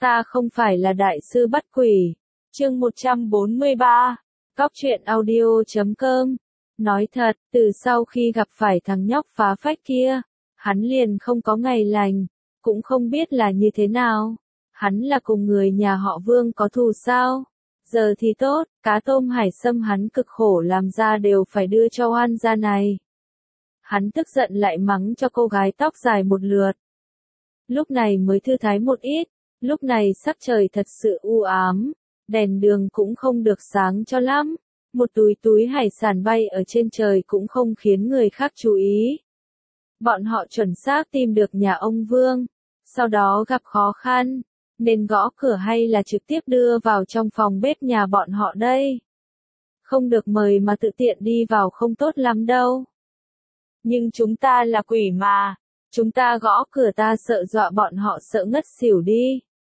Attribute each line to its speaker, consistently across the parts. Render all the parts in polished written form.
Speaker 1: Ta không phải là đại sư bắt quỷ. Chương 143. Cóc truyện audio.com. Nói thật, từ sau khi gặp phải thằng nhóc phá phách kia, hắn liền không có ngày lành, cũng không biết là như thế nào. Hắn là cùng người nhà họ Vương có thù sao? Giờ thì tốt, cá tôm hải sâm hắn cực khổ làm ra đều phải đưa cho oan gia này. Hắn tức giận lại mắng cho cô gái tóc dài một lượt. Lúc này mới thư thái một ít, lúc này sắc trời thật sự u ám, đèn đường cũng không được sáng cho lắm. Một túi hải sản bay ở trên trời cũng không khiến người khác chú ý. Bọn họ chuẩn xác tìm được nhà ông Vương, sau đó gặp khó khăn, nên gõ cửa hay là trực tiếp đưa vào trong phòng bếp nhà bọn họ đây? Không được mời mà tự tiện đi vào không tốt lắm đâu. Nhưng chúng ta là quỷ mà, chúng ta gõ cửa ta sợ dọa bọn họ sợ ngất xỉu đi.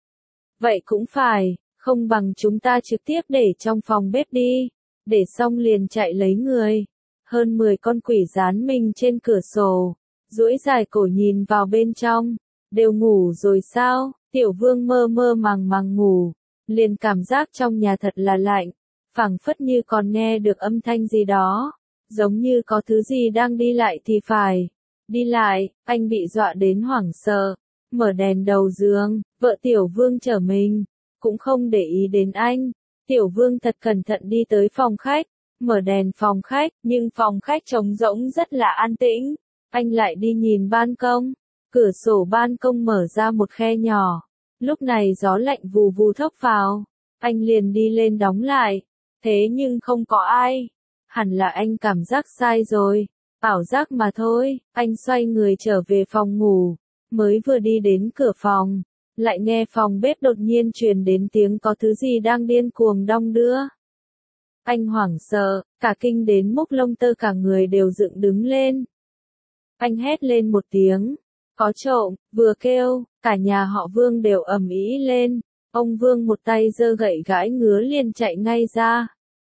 Speaker 1: Vậy cũng phải, không bằng chúng ta trực tiếp để trong phòng bếp đi, để xong liền chạy lấy người. Hơn 10 con quỷ dán mình trên cửa sổ, duỗi dài cổ nhìn vào bên trong, đều ngủ rồi sao? Tiểu Vương mơ mơ màng ngủ, liền cảm giác trong nhà thật là lạnh, phảng phất như còn nghe được âm thanh gì đó, giống như có thứ gì đang đi lại thì phải. Đi lại, anh bị dọa đến hoảng sợ, mở đèn đầu giường, vợ Tiểu Vương chở mình, cũng không để ý đến anh. Tiểu Vương thật cẩn thận đi tới phòng khách, mở đèn phòng khách, nhưng phòng khách trống rỗng rất là an tĩnh. Anh lại đi nhìn ban công, cửa sổ ban công mở ra một khe nhỏ. Lúc này gió lạnh vù vù thốc vào, anh liền đi lên đóng lại, thế nhưng không có ai. Hẳn là anh cảm giác sai rồi, ảo giác mà thôi. Anh xoay người trở về phòng ngủ, mới vừa đi đến cửa phòng, lại nghe phòng bếp đột nhiên truyền đến tiếng có thứ gì đang điên cuồng đong đưa. Anh hoảng sợ, cả kinh đến mốc lông tơ cả người đều dựng đứng lên. Anh hét lên một tiếng, có trộm, vừa kêu, cả nhà họ Vương đều ầm ĩ lên. Ông Vương một tay giơ gậy gãi ngứa liền chạy ngay ra.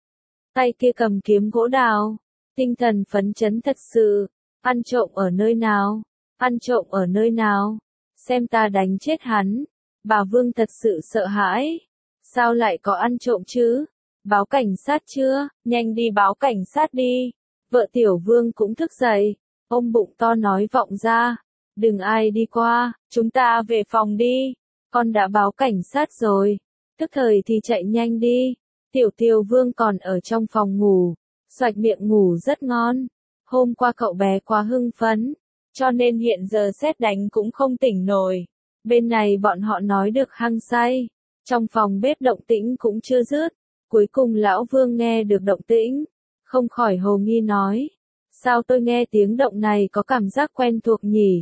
Speaker 1: Tay kia cầm kiếm gỗ đào, tinh thần phấn chấn thật sự. Ăn trộm ở nơi nào? Ăn trộm ở nơi nào? Xem ta đánh chết hắn. Bà Vương thật sự sợ hãi. Sao lại có ăn trộm chứ? Báo cảnh sát chưa? Nhanh đi báo cảnh sát đi. Vợ Tiểu Vương cũng thức dậy. Ông bụng to nói vọng ra. Đừng ai đi qua, chúng ta về phòng đi. Con đã báo cảnh sát rồi. Tức thời thì chạy nhanh đi. Tiểu Vương còn ở trong phòng ngủ, xoạch miệng ngủ rất ngon. Hôm qua cậu bé quá hưng phấn, cho nên hiện giờ sét đánh cũng không tỉnh nổi. Bên này bọn họ nói được hăng say. Trong phòng bếp động tĩnh cũng chưa dứt. Cuối cùng lão Vương nghe được động tĩnh, không khỏi hồ nghi nói. Sao tôi nghe tiếng động này có cảm giác quen thuộc nhỉ?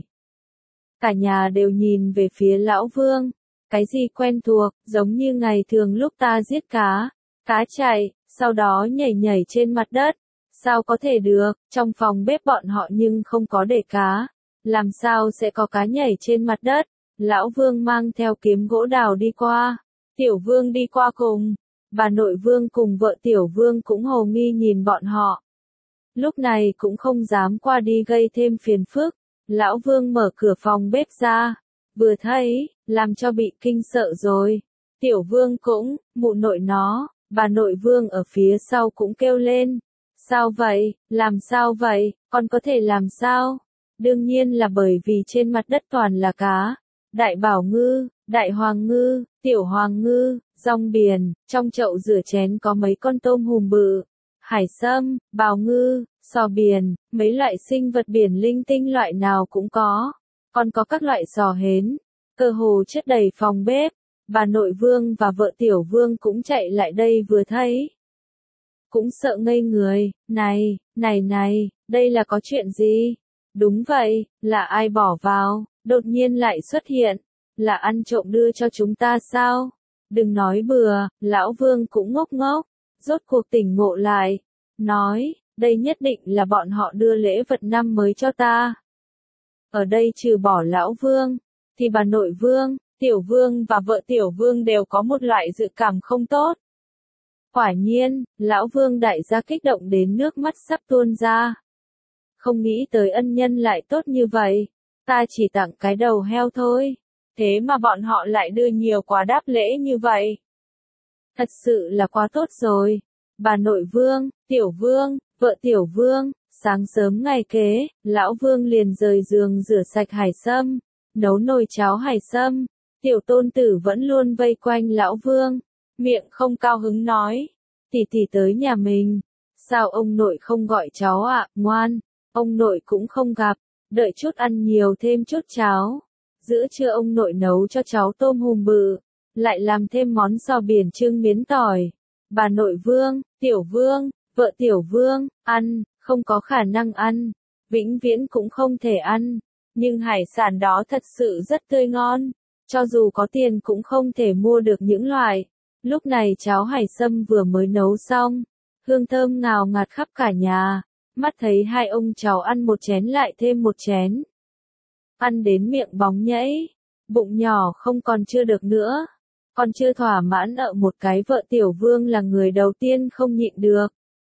Speaker 1: Cả nhà đều nhìn về phía lão Vương. Cái gì quen thuộc, giống như ngày thường lúc ta giết cá. Cá chạy, sau đó nhảy trên mặt đất. Sao có thể được, trong phòng bếp bọn họ nhưng không có để cá. Làm sao sẽ có cá nhảy trên mặt đất? Lão Vương mang theo kiếm gỗ đào đi qua. Tiểu Vương đi qua cùng. Bà nội Vương cùng vợ Tiểu Vương cũng hồ nghi nhìn bọn họ. Lúc này cũng không dám qua đi gây thêm phiền phức. Lão Vương mở cửa phòng bếp ra. Vừa thấy, làm cho bị kinh sợ rồi. Tiểu Vương cũng, mụ nội nó. Bà nội Vương ở phía sau cũng kêu lên. Sao vậy, làm sao vậy, con có thể làm sao? Đương nhiên là bởi vì trên mặt đất toàn là cá. Đại bảo ngư, đại hoàng ngư, tiểu hoàng ngư, rong biển, trong chậu rửa chén có mấy con tôm hùm bự. Hải sâm, bào ngư, sò biển, mấy loại sinh vật biển linh tinh loại nào cũng có. Còn có các loại sò hến, cơ hồ chất đầy phòng bếp. Bà nội Vương và vợ Tiểu Vương cũng chạy lại đây vừa thấy. Cũng sợ ngây người, này, đây là có chuyện gì? Đúng vậy, là ai bỏ vào, đột nhiên lại xuất hiện, là ăn trộm đưa cho chúng ta sao? Đừng nói bừa, lão Vương cũng ngốc ngốc, rốt cuộc tỉnh ngộ lại, nói, đây nhất định là bọn họ đưa lễ vật năm mới cho ta. Ở đây trừ bỏ lão Vương, thì bà nội Vương, Tiểu Vương và vợ Tiểu Vương đều có một loại dự cảm không tốt. Quả nhiên, lão Vương đại gia kích động đến nước mắt sắp tuôn ra. Không nghĩ tới ân nhân lại tốt như vậy, ta chỉ tặng cái đầu heo thôi. thế mà bọn họ lại đưa nhiều quà đáp lễ như vậy. Thật sự là quá tốt rồi. Bà nội Vương, Tiểu Vương, vợ Tiểu Vương, sáng sớm ngày kế, Lão Vương liền rời giường rửa sạch hải sâm, nấu nồi cháo hải sâm. Tiểu tôn tử vẫn luôn vây quanh Lão Vương, miệng không cao hứng nói, tỷ tỷ tới nhà mình, sao ông nội không gọi cháu ạ, ngoan, ông nội cũng không gặp, đợi chút ăn nhiều thêm chút cháo. Giữa trưa ông nội nấu cho cháu tôm hùm bự, lại làm thêm món giò biển trưng miến tỏi. Bà nội Vương, Tiểu Vương, vợ Tiểu Vương, ăn, không có khả năng ăn, vĩnh viễn cũng không thể ăn, nhưng hải sản đó thật sự rất tươi ngon, cho dù có tiền cũng không thể mua được những loại. Lúc này cháo hải sâm vừa mới nấu xong, hương thơm ngào ngạt khắp cả nhà, mắt thấy hai ông cháu ăn một chén lại thêm một chén. Ăn đến miệng bóng nhảy, bụng nhỏ không còn chưa được nữa, còn chưa thỏa mãn ở một cái vợ Tiểu Vương là người đầu tiên không nhịn được.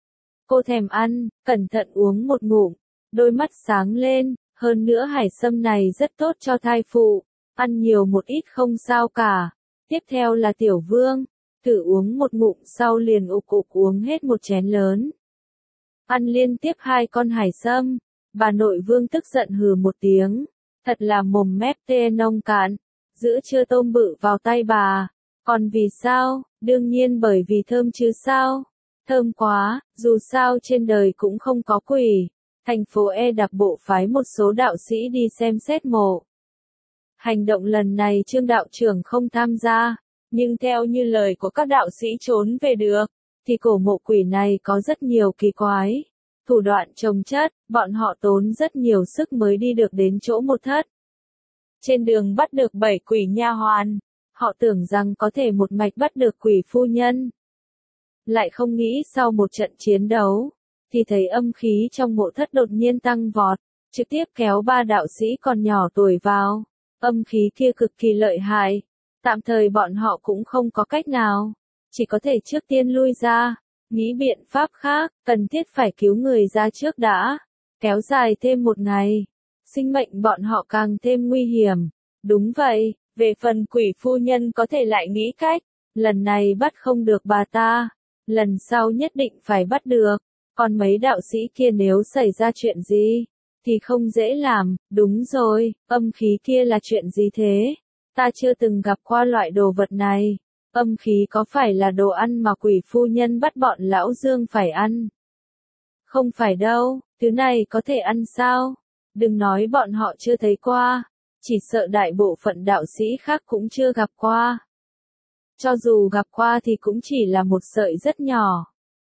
Speaker 1: Cô thèm ăn, cẩn thận uống một ngụm, đôi mắt sáng lên, hơn nữa hải sâm này rất tốt cho thai phụ, ăn nhiều một ít không sao cả. Tiếp theo là Tiểu Vương, thử uống một ngụm sau liền ục uống hết một chén lớn. Ăn liên tiếp 2 con hải sâm, bà nội Vương tức giận hừ một tiếng, thật là mồm mép tê nông cạn, giữa trưa tôm bự vào tay bà, còn vì sao, đương nhiên bởi vì thơm chứ sao, thơm quá, dù sao trên đời cũng không có quỷ. Thành phố E Đạp Bộ phái một số đạo sĩ đi xem xét mộ. Hành động lần này Trương đạo trưởng không tham gia, nhưng theo như lời của các đạo sĩ trốn về được, thì cổ mộ quỷ này có rất nhiều kỳ quái. Thủ đoạn chồng chất, bọn họ tốn rất nhiều sức mới đi được đến chỗ mộ thất. Trên đường bắt được 7 quỷ nha hoàn, họ tưởng rằng có thể một mạch bắt được quỷ phu nhân. Lại không nghĩ sau một trận chiến đấu, thì thấy âm khí trong mộ thất đột nhiên tăng vọt, trực tiếp kéo 3 đạo sĩ còn nhỏ tuổi vào. Âm khí kia cực kỳ lợi hại, tạm thời bọn họ cũng không có cách nào, chỉ có thể trước tiên lui ra, nghĩ biện pháp khác, cần thiết phải cứu người ra trước đã, kéo dài thêm một ngày, sinh mệnh bọn họ càng thêm nguy hiểm. Đúng vậy, về phần quỷ phu nhân có thể lại nghĩ cách, lần này bắt không được bà ta, lần sau nhất định phải bắt được, còn mấy đạo sĩ kia nếu xảy ra chuyện gì, thì không dễ làm. Đúng rồi, âm khí kia là chuyện gì thế? Ta chưa từng gặp qua loại đồ vật này. Âm khí có phải là đồ ăn mà quỷ phu nhân bắt bọn lão Dương phải ăn? Không phải đâu, thứ này có thể ăn sao? Đừng nói bọn họ chưa thấy qua, chỉ sợ đại bộ phận đạo sĩ khác cũng chưa gặp qua. Cho dù gặp qua thì cũng chỉ là một sợi rất nhỏ.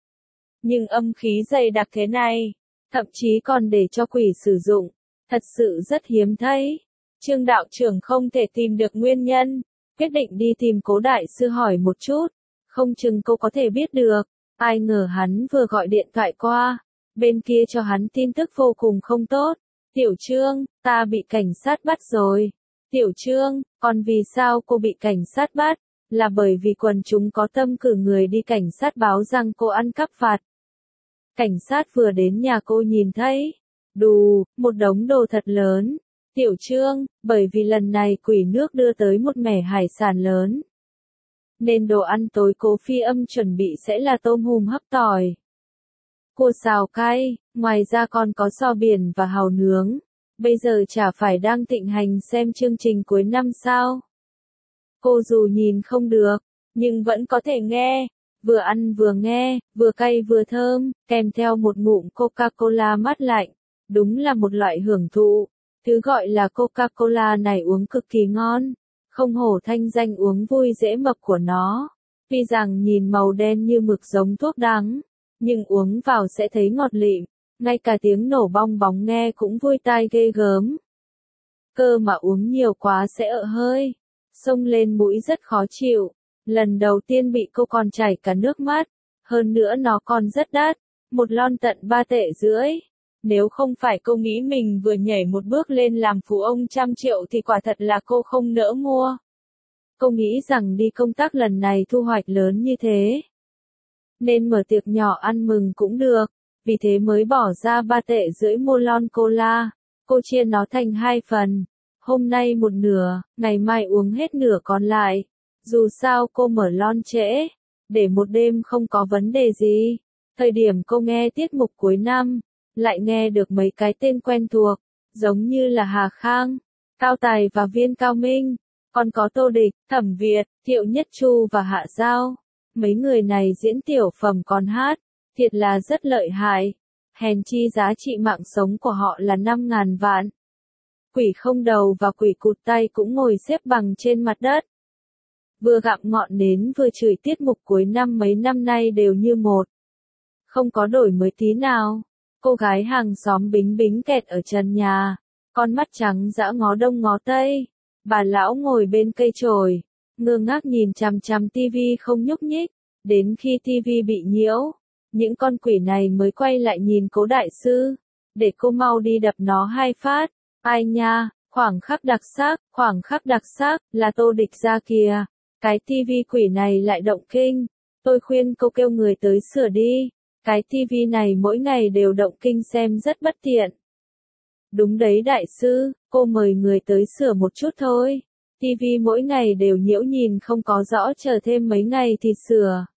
Speaker 1: Nhưng âm khí dày đặc thế này, thậm chí còn để cho quỷ sử dụng, thật sự rất hiếm thấy. Trương đạo trưởng không thể tìm được nguyên nhân, quyết định đi tìm Cố đại sư hỏi một chút, không chừng cô có thể biết được. Ai ngờ hắn vừa gọi điện thoại qua, bên kia cho hắn tin tức vô cùng không tốt. Tiểu Trương, ta bị cảnh sát bắt rồi. Tiểu Trương, còn vì sao cô bị cảnh sát bắt? Là bởi vì quần chúng có tâm cử người đi cảnh sát báo rằng cô ăn cắp vặt. Cảnh sát vừa đến nhà cô nhìn thấy, đù, một đống đồ thật lớn. Tiểu Trương, bởi vì lần này quỷ nước đưa tới một mẻ hải sản lớn, nên đồ ăn tối cố Phi Âm chuẩn bị sẽ là tôm hùm hấp tỏi, cua xào cay, ngoài ra còn có giò biển và hàu nướng. Bây giờ chả phải đang thịnh hành xem chương trình cuối năm sao? Cô dù nhìn không được, nhưng vẫn có thể nghe. Vừa ăn vừa nghe, vừa cay vừa thơm, kèm theo một ngụm Coca-Cola mát lạnh. Đúng là một loại hưởng thụ. Thứ gọi là Coca-Cola này uống cực kỳ ngon. Không hổ thanh danh uống vui dễ mập của nó. Tuy rằng nhìn màu đen như mực giống thuốc đắng, nhưng uống vào sẽ thấy ngọt lịm. Ngay cả tiếng nổ bong bóng nghe cũng vui tai ghê gớm. Cơ mà uống nhiều quá sẽ ợ hơi. Xông lên mũi rất khó chịu. Lần đầu tiên bị cô còn chảy cả nước mắt. Hơn nữa nó còn rất đắt. Một lon tận 3,5 tệ. Nếu không phải cô nghĩ mình vừa nhảy một bước lên làm phú ông 100 triệu thì quả thật là cô không nỡ mua. Cô nghĩ rằng đi công tác lần này thu hoạch lớn như thế, nên mở tiệc nhỏ ăn mừng cũng được. Vì thế mới bỏ ra 3,5 tệ mua lon cola. Cô chia nó thành 2 phần. Hôm nay một nửa, ngày mai uống hết nửa còn lại. Dù sao cô mở lon trễ, để một đêm không có vấn đề gì. Thời điểm cô nghe tiết mục cuối năm, lại nghe được mấy cái tên quen thuộc, giống như là Hà Khang, Cao Tài và Viên Cao Minh, còn có Tô Địch, Thẩm Việt, Thiệu Nhất Chu và Hạ Giao. Mấy người này diễn tiểu phẩm còn hát, thiệt là rất lợi hại. Hèn chi giá trị mạng sống của họ là 5.000 vạn. Quỷ không đầu và quỷ cụt tay cũng ngồi xếp bằng trên mặt đất. Vừa gặm ngọn nến vừa chửi tiết mục cuối năm mấy năm nay đều như một. Không có đổi mới tí nào. Cô gái hàng xóm Bính Bính kẹt ở trần nhà, con mắt trắng dã ngó đông ngó tây. Bà lão ngồi bên cây chổi, ngơ ngác nhìn chằm chằm tivi không nhúc nhích, đến khi tivi bị nhiễu, những con quỷ này mới quay lại nhìn Cố đại sư, để cô mau đi đập nó 2 phát. Ai nha, khoảng khắc đặc sắc, là Tô Địch ra kìa. Cái tivi quỷ này lại động kinh. Tôi khuyên cô kêu người tới sửa đi. Cái tivi này mỗi ngày đều động kinh xem rất bất tiện. Đúng đấy đại sư, cô mời người tới sửa một chút thôi. Tivi mỗi ngày đều nhiễu nhìn không có rõ, chờ thêm mấy ngày thì sửa.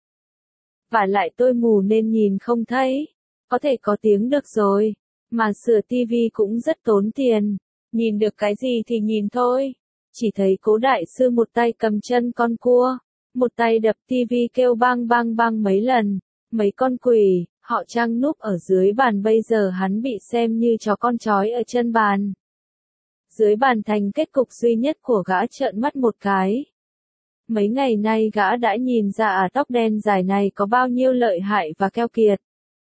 Speaker 1: Vả lại tôi mù nên nhìn không thấy. Có thể có tiếng được rồi. Mà sửa tivi cũng rất tốn tiền. Nhìn được cái gì thì nhìn thôi. Chỉ thấy Cố đại sư một tay cầm chân con cua, một tay đập tivi kêu bang bang bang mấy lần. Mấy con quỷ, họ trang núp ở dưới bàn, bây giờ hắn bị xem như chó con trói ở chân bàn. Dưới bàn thành kết cục duy nhất của gã trợn mắt một cái. Mấy ngày nay gã đã nhìn ra tóc đen dài này có bao nhiêu lợi hại và keo kiệt.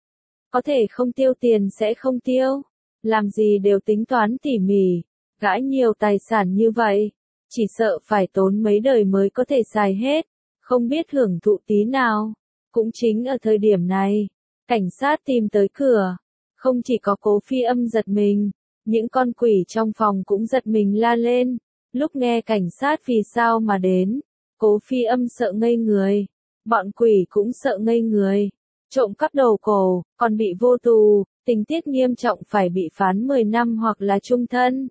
Speaker 1: Có thể không tiêu tiền sẽ không tiêu. Làm gì đều tính toán tỉ mỉ. Gã nhiều tài sản như vậy, chỉ sợ phải tốn mấy đời mới có thể xài hết. Không biết hưởng thụ tí nào. Cũng chính ở thời điểm này, cảnh sát tìm tới cửa. Không chỉ có Cố Phi Âm giật mình, những con quỷ trong phòng cũng giật mình la lên. Lúc nghe cảnh sát vì sao mà đến, Cố Phi Âm sợ ngây người. Bọn quỷ cũng sợ ngây người. Trộm cắp đầu cổ, còn bị vô tù, tình tiết nghiêm trọng phải bị phán 10 năm hoặc là chung thân.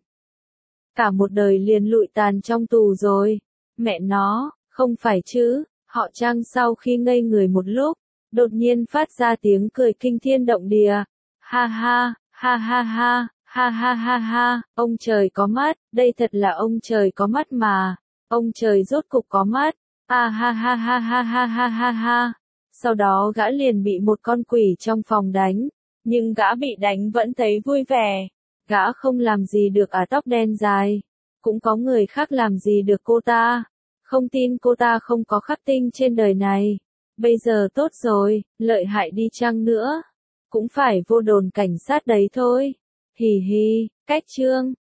Speaker 1: Cả một đời liền lụi tàn trong tù rồi. Mẹ nó, không phải chứ. Họ Trang sau khi ngây người một lúc, đột nhiên phát ra tiếng cười kinh thiên động địa. Ha ha, ha ha ha, ha ha ha ha, ông trời có mắt, đây thật là ông trời có mắt mà. Ông trời rốt cục có mắt. Ha ha ha ha ha ha ha ha ha. Sau đó gã liền bị một con quỷ trong phòng đánh, nhưng gã bị đánh vẫn thấy vui vẻ. Gã không làm gì được tóc đen dài, cũng có người khác làm gì được cô ta. Không tin cô ta không có khắc tinh trên đời này. Bây giờ tốt rồi, lợi hại đi chăng nữa, cũng phải vô đồn cảnh sát đấy thôi. Hì hì, cách chương.